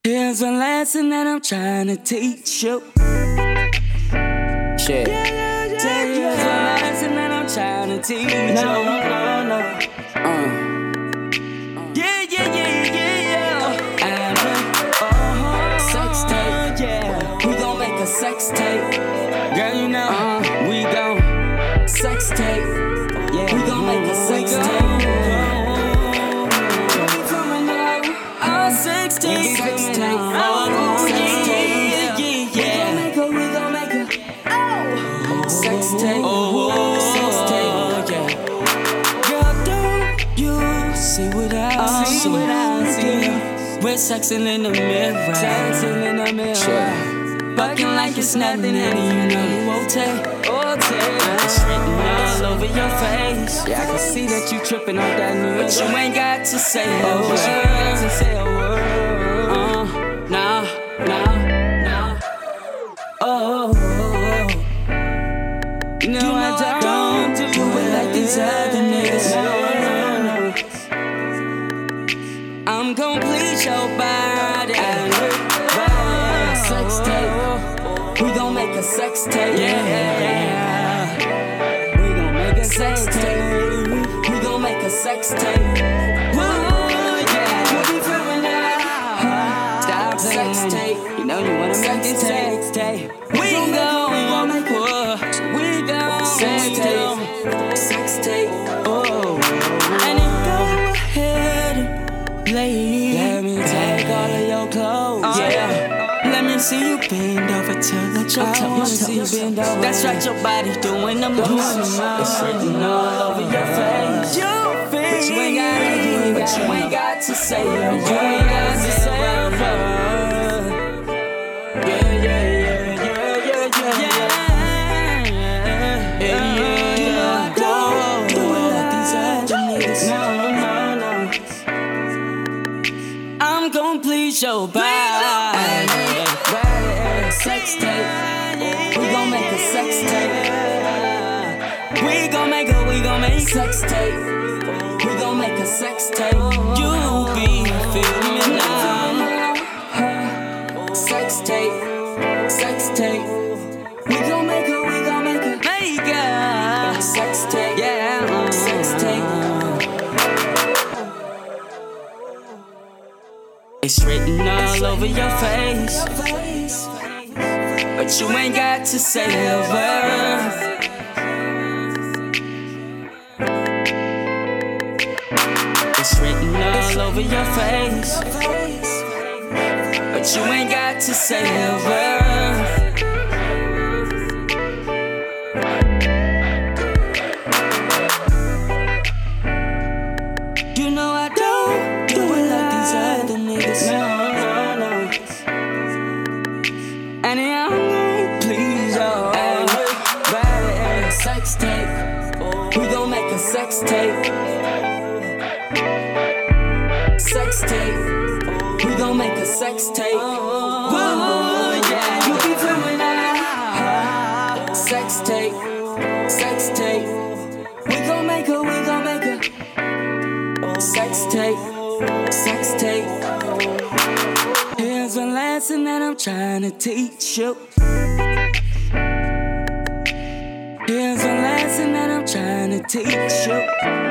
Here's a lesson that I'm trying to teach you. Shit. Here's a lesson that I'm trying to teach you. No. Sex tape. Yeah. We gon' make a sex tape. Girl, you know. We gon' sex tape. Yeah. We gon' make a sex tape. Sex tape. Sex tape. Oh, yeah. We gon' make a sex tape. Sex tape. Yeah. Girl, don't you see what I see? We're sexing in the mirror. Sexing in the mirror. Sure. Fucking like it's nothing, and you know you won't take. It's written all over your face. Yeah, I can see that you tripping on that new. But you ain't got to say a word. Nah. You know I don't do it like these other niggas. No. I'm gon' please your body. Sex tape. We gon' make a sex tape. Yeah. We gon' make a sex tape. We gon' make a sex tape. Stop sex tape. You know you wanna make it sex tape. We gon' make sex tape. Sex tape. Oh. And then go ahead and play. Let me take all of your clothes. Yeah. Let me see you bend over to the toe. I wanna see you bend over. That's right, your body doing the most. It's written all over your face. But you ain't got to say a word. I'm gon' please your body. Sex tape. We gon' make a sex tape. We gon' make sex tape. We gon' make a sex tape. You be feeling me now. Sex tape. We gon' make a sex tape. Yeah, sex tape. It's written all over your face, but you ain't got to say a word. It's written all over your face, but you ain't got to say a word. You know I don't do it like these other niggas. No. And I'm gon' please your body. Sex tape. We gon' make a sex tape. Sex tape. We gon' make a sex tape. Whoa, yeah. You be feeling that. Sex tape. We gon' make a sex tape. Here's a lesson that I'm trying to teach you. Here's a lesson that I'm trying to teach you.